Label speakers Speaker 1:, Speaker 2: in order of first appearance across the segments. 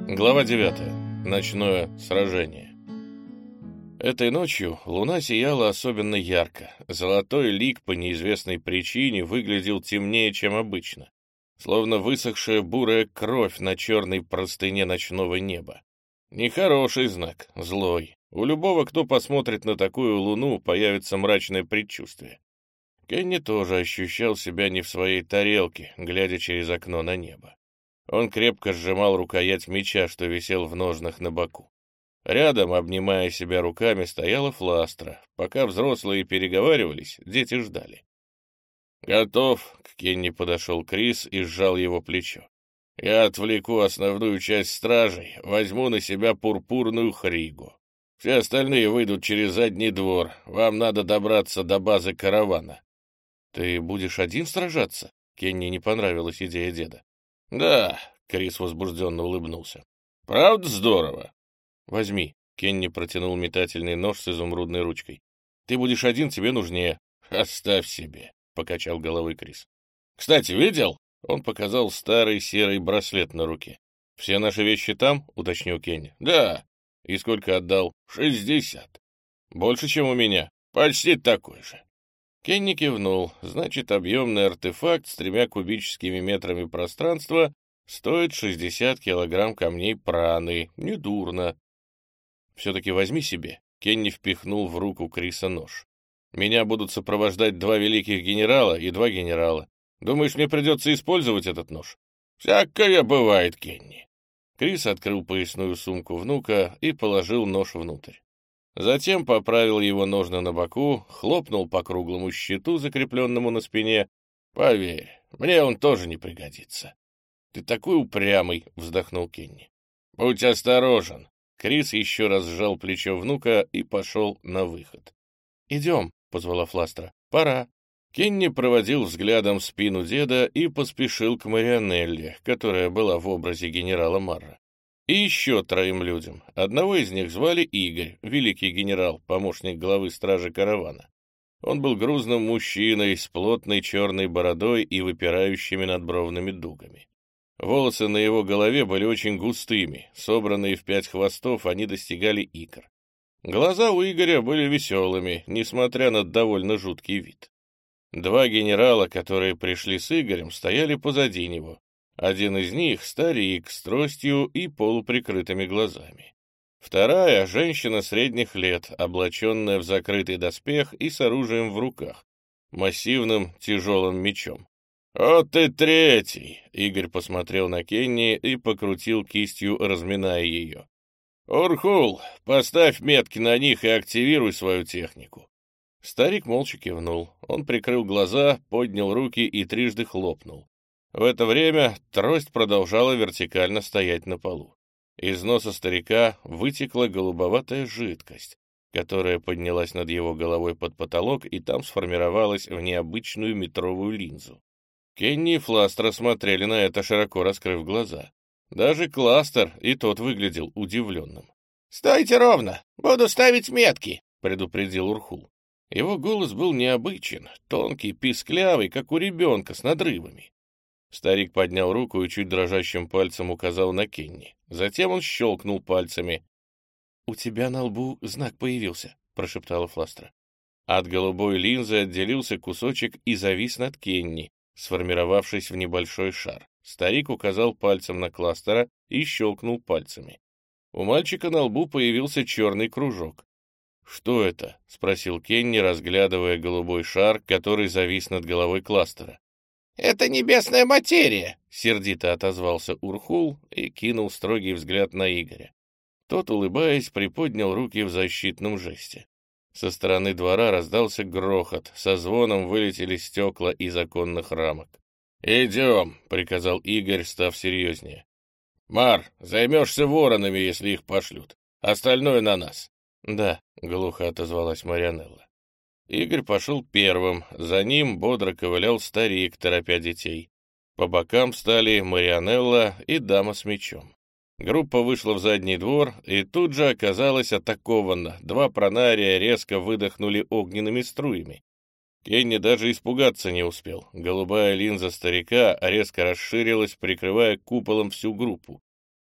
Speaker 1: Глава 9. Ночное сражение. Этой ночью луна сияла особенно ярко. Золотой лик по неизвестной причине выглядел темнее, чем обычно, словно высохшая бурая кровь на черной простыне ночного неба. Нехороший знак, злой. У любого, кто посмотрит на такую луну, появится мрачное предчувствие. Кенни тоже ощущал себя не в своей тарелке, глядя через окно на небо. Он крепко сжимал рукоять меча, что висел в ножнах на боку. Рядом, обнимая себя руками, стояла Фластра. Пока взрослые переговаривались, дети ждали. «Готов», — к Кенни подошел Крис и сжал его плечо. «Я отвлеку основную часть стражей, возьму на себя пурпурную хригу. Все остальные выйдут через задний двор. Вам надо добраться до базы каравана». «Ты будешь один сражаться?» Кенни не понравилась идея деда. «Да», — Крис возбужденно улыбнулся. «Правда здорово?» «Возьми», — Кенни протянул метательный нож с изумрудной ручкой. «Ты будешь один, тебе нужнее». «Оставь себе», — покачал головой Крис. «Кстати, видел?» — он показал старый серый браслет на руке. «Все наши вещи там?» — уточнил Кенни. «Да». «И сколько отдал?» 60. «Больше, чем у меня?» «Почти такой же». Кенни кивнул. Значит, объемный артефакт с 3 кубическими метрами пространства стоит 60 килограмм камней праны. Недурно. «Все-таки возьми себе». Кенни впихнул в руку Криса нож. «Меня будут сопровождать 2 великих генерала и 2 генерала. Думаешь, мне придется использовать этот нож?» «Всякое бывает, Кенни». Крис открыл поясную сумку внука и положил нож внутрь. Затем поправил его ножны на боку, хлопнул по круглому щиту, закрепленному на спине. «Поверь, мне он тоже не пригодится». «Ты такой упрямый», — вздохнул Кенни. «Будь осторожен». Крис еще раз сжал плечо внука и пошел на выход. «Идем», — позвала Фластра. «Пора». Кенни проводил взглядом спину деда и поспешил к Марианелле, которая была в образе генерала Марра. И еще 3 людям. Одного из них звали Игорь, великий генерал, помощник главы стражи каравана. Он был грузным мужчиной с плотной черной бородой и выпирающими надбровными дугами. Волосы на его голове были очень густыми, собранные в 5 хвостов, они достигали икр. Глаза у Игоря были веселыми, несмотря на довольно жуткий вид. 2 генерала, которые пришли с Игорем, стояли позади него. Один из них — старик с тростью и полуприкрытыми глазами. Вторая — женщина средних лет, облаченная в закрытый доспех и с оружием в руках, массивным тяжелым мечом. «Вот и 3-й!» — Игорь посмотрел на Кенни и покрутил кистью, разминая ее. «Урхул, поставь метки на них и активируй свою технику». Старик молча кивнул. Он прикрыл глаза, поднял руки и трижды хлопнул. В это время трость продолжала вертикально стоять на полу. Из носа старика вытекла голубоватая жидкость, которая поднялась над его головой под потолок и там сформировалась в необычную метровую линзу. Кенни и Фластра смотрели на это, широко раскрыв глаза. Даже Кластер, и тот выглядел удивленным. «Стойте ровно! Буду ставить метки!» — предупредил Урхул. Его голос был необычен, тонкий, писклявый, как у ребенка, с надрывами. Старик поднял руку и чуть дрожащим пальцем указал на Кенни. Затем он щелкнул пальцами. «У тебя на лбу знак появился», — прошептала Фластра. От голубой линзы отделился кусочек и завис над Кенни, сформировавшись в небольшой шар. Старик указал пальцем на Кластера и щелкнул пальцами. У мальчика на лбу появился черный кружок. «Что это?» — спросил Кенни, разглядывая голубой шар, который завис над головой Кластера. «Это небесная материя!» — сердито отозвался Урхул и кинул строгий взгляд на Игоря. Тот, улыбаясь, приподнял руки в защитном жесте. Со стороны двора раздался грохот, со звоном вылетели стекла из оконных рамок. «Идем!» — приказал Игорь, став серьезнее. «Мар, займешься воронами, если их пошлют. Остальное на нас». «Да», — глухо отозвалась Марианелла. Игорь пошел первым, за ним бодро ковылял старик, торопя детей. По бокам встали Марианелла и дама с мечом. Группа вышла в задний двор и тут же оказалась атакована. 2 пронария резко выдохнули огненными струями. Кенни даже испугаться не успел. Голубая линза старика резко расширилась, прикрывая куполом всю группу.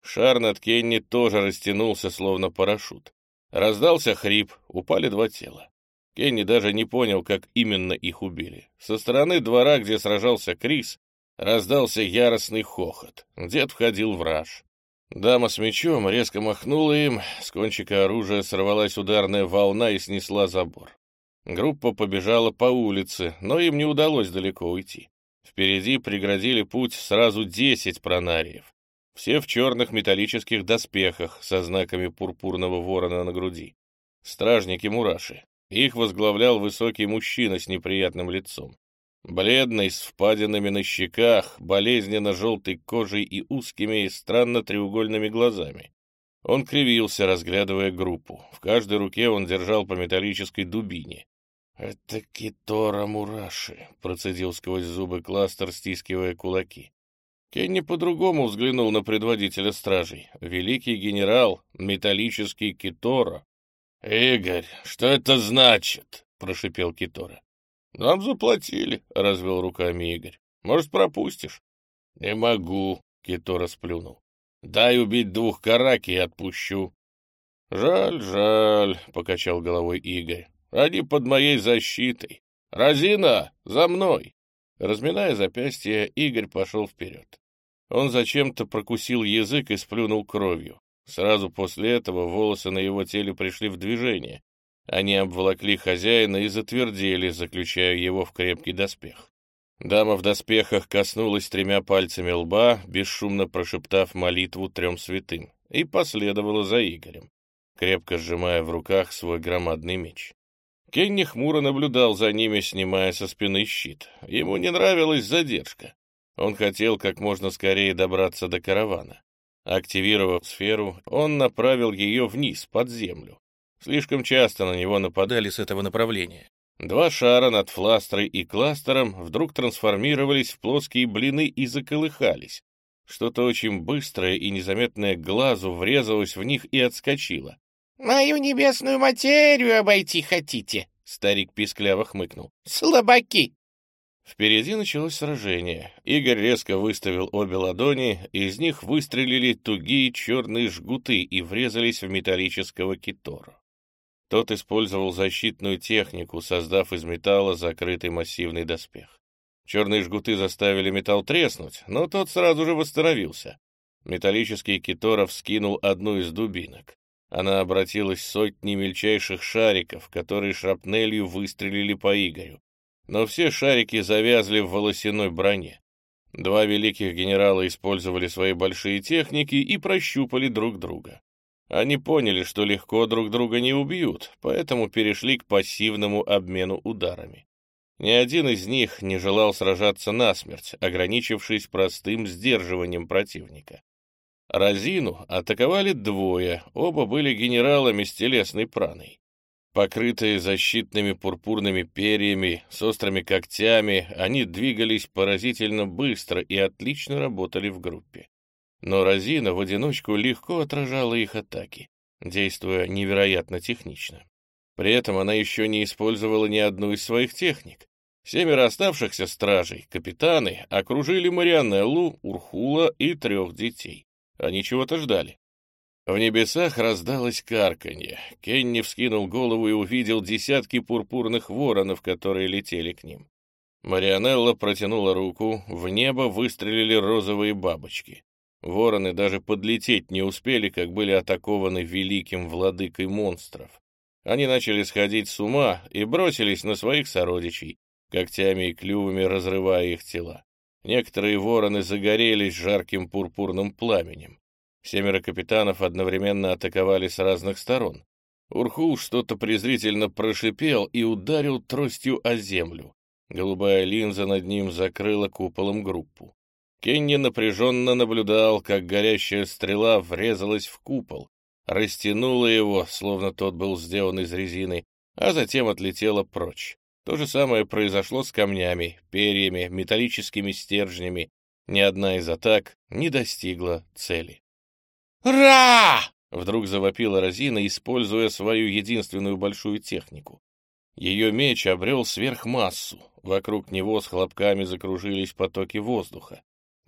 Speaker 1: Шар над Кенни тоже растянулся, словно парашют. Раздался хрип, упали два тела. Кенни даже не понял, как именно их убили. Со стороны двора, где сражался Крис, раздался яростный хохот. Дед входил в раж. Дама с мечом резко махнула им, с кончика оружия сорвалась ударная волна и снесла забор. Группа побежала по улице, но им не удалось далеко уйти. Впереди преградили путь сразу 10 пронариев. Все в черных металлических доспехах со знаками пурпурного ворона на груди. Стражники Мураши. Их возглавлял высокий мужчина с неприятным лицом. Бледный, с впадинами на щеках, болезненно-желтой кожей и узкими, странно треугольными глазами. Он кривился, разглядывая группу. В каждой руке он держал по металлической дубине. «Это Китора Мураши», — процедил сквозь зубы Кластер, стискивая кулаки. Кенни по-другому взглянул на предводителя стражей. Великий генерал, металлический Китора. «Игорь, что это значит?» — прошипел Китора. «Нам заплатили», — развел руками Игорь. «Может, пропустишь?» «Не могу», — Китора сплюнул. «Дай убить 2 караки и отпущу». «Жаль, жаль», — покачал головой Игорь. «Они под моей защитой. Розина, за мной!» Разминая запястье, Игорь пошел вперед. Он зачем-то прокусил язык и сплюнул кровью. Сразу после этого волосы на его теле пришли в движение. Они обволокли хозяина и затвердели, заключая его в крепкий доспех. Дама в доспехах коснулась 3 пальцами лба, бесшумно прошептав молитву 3 святым, и последовала за Игорем, крепко сжимая в руках свой громадный меч. Кенни хмуро наблюдал за ними, снимая со спины щит. Ему не нравилась задержка. Он хотел как можно скорее добраться до каравана. Активировав сферу, он направил ее вниз, под землю. Слишком часто на него нападали с этого направления. 2 шара над Фластрой и Кластером вдруг трансформировались в плоские блины и заколыхались. Что-то очень быстрое и незаметное глазу врезалось в них и отскочило.
Speaker 2: «Мою небесную материю обойти хотите?» — старик пискляво хмыкнул. «Слабаки!»
Speaker 1: Впереди началось сражение. Игорь резко выставил обе ладони, из них выстрелили тугие черные жгуты и врезались в металлического Китору. Тот использовал защитную технику, создав из металла закрытый массивный доспех. Черные жгуты заставили металл треснуть, но тот сразу же восстановился. Металлический Китора вскинул одну из дубинок. Она обратилась сотней мельчайших шариков, которые шрапнелью выстрелили по Игорю. Но все шарики завязли в волосяной броне. 2 великих генерала использовали свои большие техники и прощупали друг друга. Они поняли, что легко друг друга не убьют, поэтому перешли к пассивному обмену ударами. Ни один из них не желал сражаться насмерть, ограничившись простым сдерживанием противника. Розину атаковали 2, оба были генералами с телесной праной. Покрытые защитными пурпурными перьями, с острыми когтями, они двигались поразительно быстро и отлично работали в группе. Но Розина в одиночку легко отражала их атаки, действуя невероятно технично. При этом она еще не использовала ни одну из своих техник. 7 оставшихся стражей, капитаны, окружили Марианеллу, Урхула и 3 детей. Они чего-то ждали. В небесах раздалось карканье. Кенни вскинул голову и увидел десятки пурпурных воронов, которые летели к ним. Марианелла протянула руку, в небо выстрелили розовые бабочки. Вороны даже подлететь не успели, как были атакованы великим владыкой монстров. Они начали сходить с ума и бросились на своих сородичей, когтями и клювами разрывая их тела. Некоторые вороны загорелись жарким пурпурным пламенем. 7 капитанов одновременно атаковали с разных сторон. Урхул что-то презрительно прошипел и ударил тростью о землю. Голубая линза над ним закрыла куполом группу. Кенни напряженно наблюдал, как горящая стрела врезалась в купол, растянула его, словно тот был сделан из резины, а затем отлетела прочь. То же самое произошло с камнями, перьями, металлическими стержнями. Ни одна из атак не достигла цели.
Speaker 2: «Ра!»
Speaker 1: — вдруг завопила Розина, используя свою единственную большую технику. Ее меч обрел сверхмассу. Вокруг него с хлопками закружились потоки воздуха.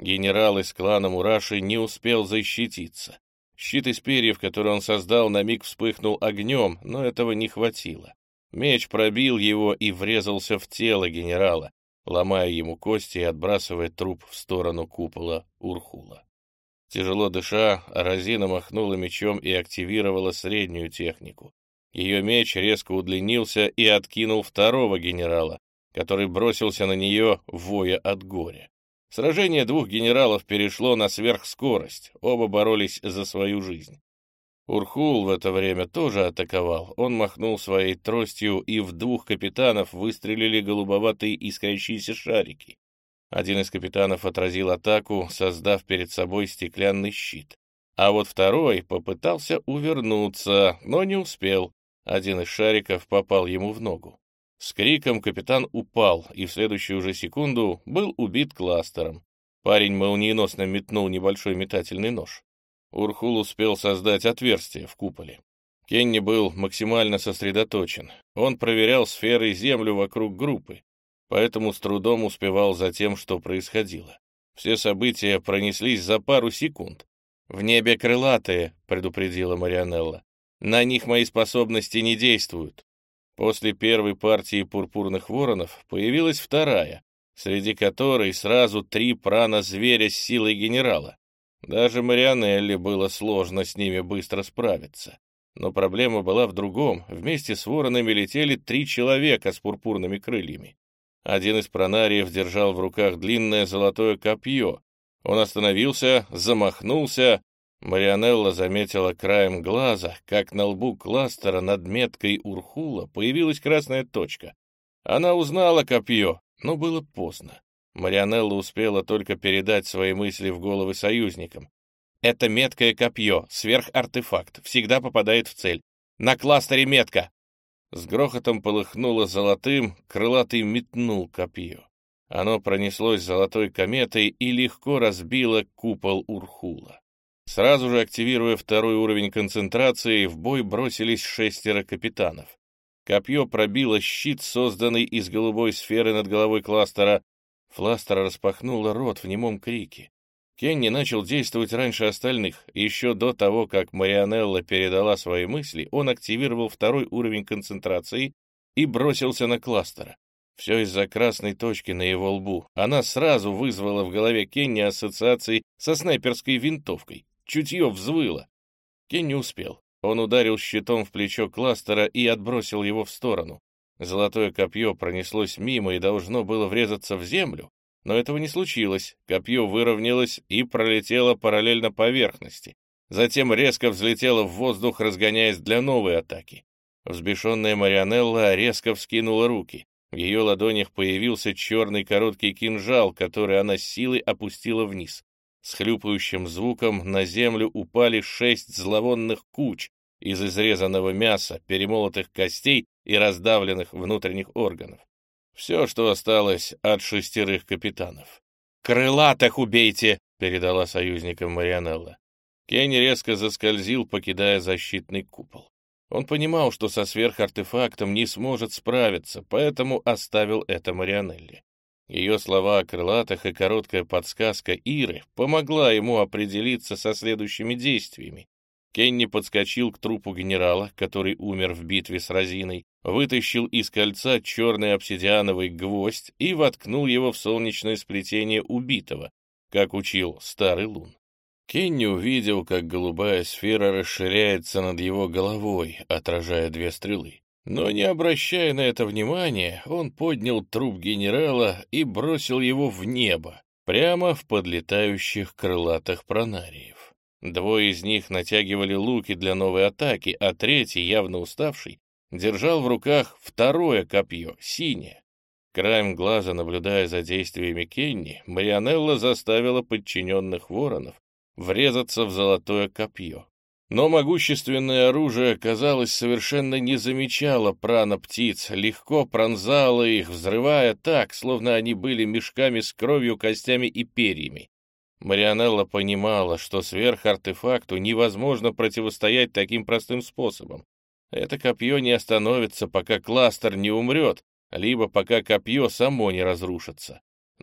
Speaker 1: Генерал из клана Мураши не успел защититься. Щит из перьев, который он создал, на миг вспыхнул огнем, но этого не хватило. Меч пробил его и врезался в тело генерала, ломая ему кости и отбрасывая труп в сторону купола Урхула. Тяжело дыша, Розина махнула мечом и активировала среднюю технику. Ее меч резко удлинился и откинул второго генерала, который бросился на нее, воя от горя. Сражение двух генералов перешло на сверхскорость, оба боролись за свою жизнь. Урхул в это время тоже атаковал. Он махнул своей тростью, и в двух капитанов выстрелили голубоватые искрящиеся шарики. Один из капитанов отразил атаку, создав перед собой стеклянный щит. А вот второй попытался увернуться, но не успел. Один из шариков попал ему в ногу. С криком капитан упал, и в следующую же секунду был убит кластером. Парень молниеносно метнул небольшой метательный нож. Урхул успел создать отверстие в куполе. Кенни был максимально сосредоточен. Он проверял сферой землю вокруг группы, поэтому с трудом успевал за тем, что происходило. Все события пронеслись за пару секунд. «В небе крылатые», — предупредила Марианелла. «На них мои способности не действуют». После первой партии пурпурных воронов появилась вторая, среди которой сразу 3 прана-зверя с силой генерала. Даже Марианелле было сложно с ними быстро справиться. Но проблема была в другом. Вместе с воронами летели 3 человека с пурпурными крыльями. Один из пранариев держал в руках длинное золотое копье. Он остановился, замахнулся. Марианелла заметила краем глаза, как на лбу кластера над меткой Урхула появилась красная точка. Она узнала копье, но было поздно. Марианелла успела только передать свои мысли в головы союзникам. «Это меткое копье, сверхартефакт, всегда попадает в цель. На кластере метка!» С грохотом полыхнуло золотым, крылатый метнул копье. Оно пронеслось золотой кометой и легко разбило купол Урхула. Сразу же, активируя второй уровень концентрации, в бой бросились 6 капитанов. Копье пробило щит, созданный из голубой сферы над головой кластера. Фластер распахнула рот в немом крике. Кенни начал действовать раньше остальных. Еще до того, как Марианелла передала свои мысли, он активировал второй уровень концентрации и бросился на кластера. Все из-за красной точки на его лбу. Она сразу вызвала в голове Кенни ассоциации со снайперской винтовкой. Чутье взвыло. Кенни успел. Он ударил щитом в плечо кластера и отбросил его в сторону. Золотое копье пронеслось мимо и должно было врезаться в землю, но этого не случилось. Копье выровнялось и пролетело параллельно поверхности. Затем резко взлетело в воздух, разгоняясь для новой атаки. Взбешенная Марианелла резко вскинула руки. В ее ладонях появился черный короткий кинжал, который она с силой опустила вниз. С хлюпающим звуком на землю упали 6 зловонных куч из изрезанного мяса, перемолотых костей и раздавленных внутренних органов. Все, что осталось от 6 капитанов. «Крылатых убейте!» — передала союзникам Марианелла. Кенни резко заскользил, покидая защитный купол. Он понимал, что со сверхартефактом не сможет справиться, поэтому оставил это Марианелле. Ее слова о крылатых и короткая подсказка Иры помогла ему определиться со следующими действиями. Кенни подскочил к трупу генерала, который умер в битве с Розиной, вытащил из кольца черный обсидиановый гвоздь и воткнул его в солнечное сплетение убитого, как учил старый Лун. Кенни увидел, как голубая сфера расширяется над его головой, отражая 2 стрелы. Но, не обращая на это внимания, он поднял труп генерала и бросил его в небо, прямо в подлетающих крылатых пранариев. 2 из них натягивали луки для новой атаки, а 3, явно уставший, держал в руках второе копье, синее. Краем глаза, наблюдая за действиями Кенни, Марианелла заставила подчиненных воронов врезаться в золотое копье. Но могущественное оружие, казалось, совершенно не замечало прана-птиц, легко пронзало их, взрывая так, словно они были мешками с кровью, костями и перьями. Марианелла понимала, что сверхартефакту невозможно противостоять таким простым способом. Это копье не остановится, пока кластер не умрет, либо пока копье само не разрушится.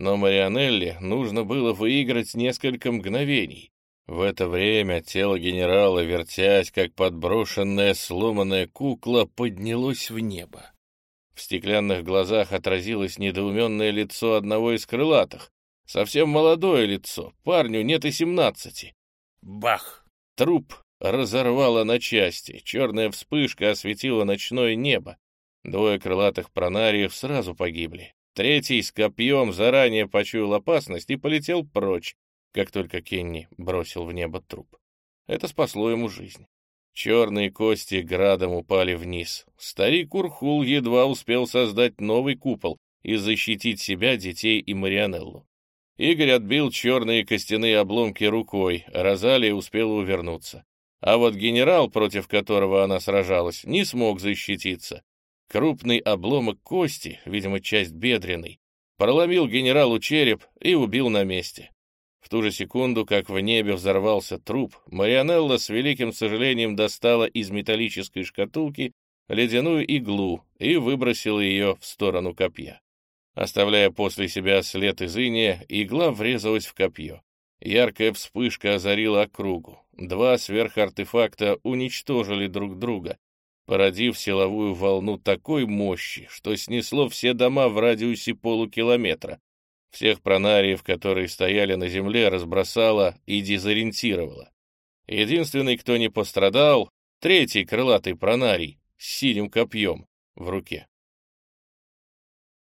Speaker 1: но Марианелле нужно было выиграть несколько мгновений. В это время тело генерала, вертясь, как подброшенная сломанная кукла, поднялось в небо. В стеклянных глазах отразилось недоуменное лицо одного из крылатых. Совсем молодое лицо, парню нет и 17. Бах! Труп разорвало на части, черная вспышка осветила ночное небо. 2 крылатых пронариев сразу погибли. 3 с копьем заранее почуял опасность и полетел прочь, как только Кенни бросил в небо труп. Это спасло ему жизнь. Черные кости градом упали вниз. Старик Урхул едва успел создать новый купол и защитить себя, детей и Марианеллу. Игорь отбил черные костяные обломки рукой, Розалия успела увернуться. А вот генерал, против которого она сражалась, не смог защититься. Крупный обломок кости, видимо, часть бедренной, проломил генералу череп и убил на месте. В ту же секунду, как в небе взорвался труп, Марианелла с великим сожалением достала из металлической шкатулки ледяную иглу и выбросила ее в сторону копья. Оставляя после себя след из иния, игла врезалась в копье. Яркая вспышка озарила округу. 2 сверхартефакта уничтожили друг друга, породив силовую волну такой мощи, что снесло все дома в радиусе полукилометра. Всех пронариев, которые стояли на земле, разбросало и дезориентировало. Единственный, кто не пострадал, 3-й крылатый пронарий с синим копьем в руке.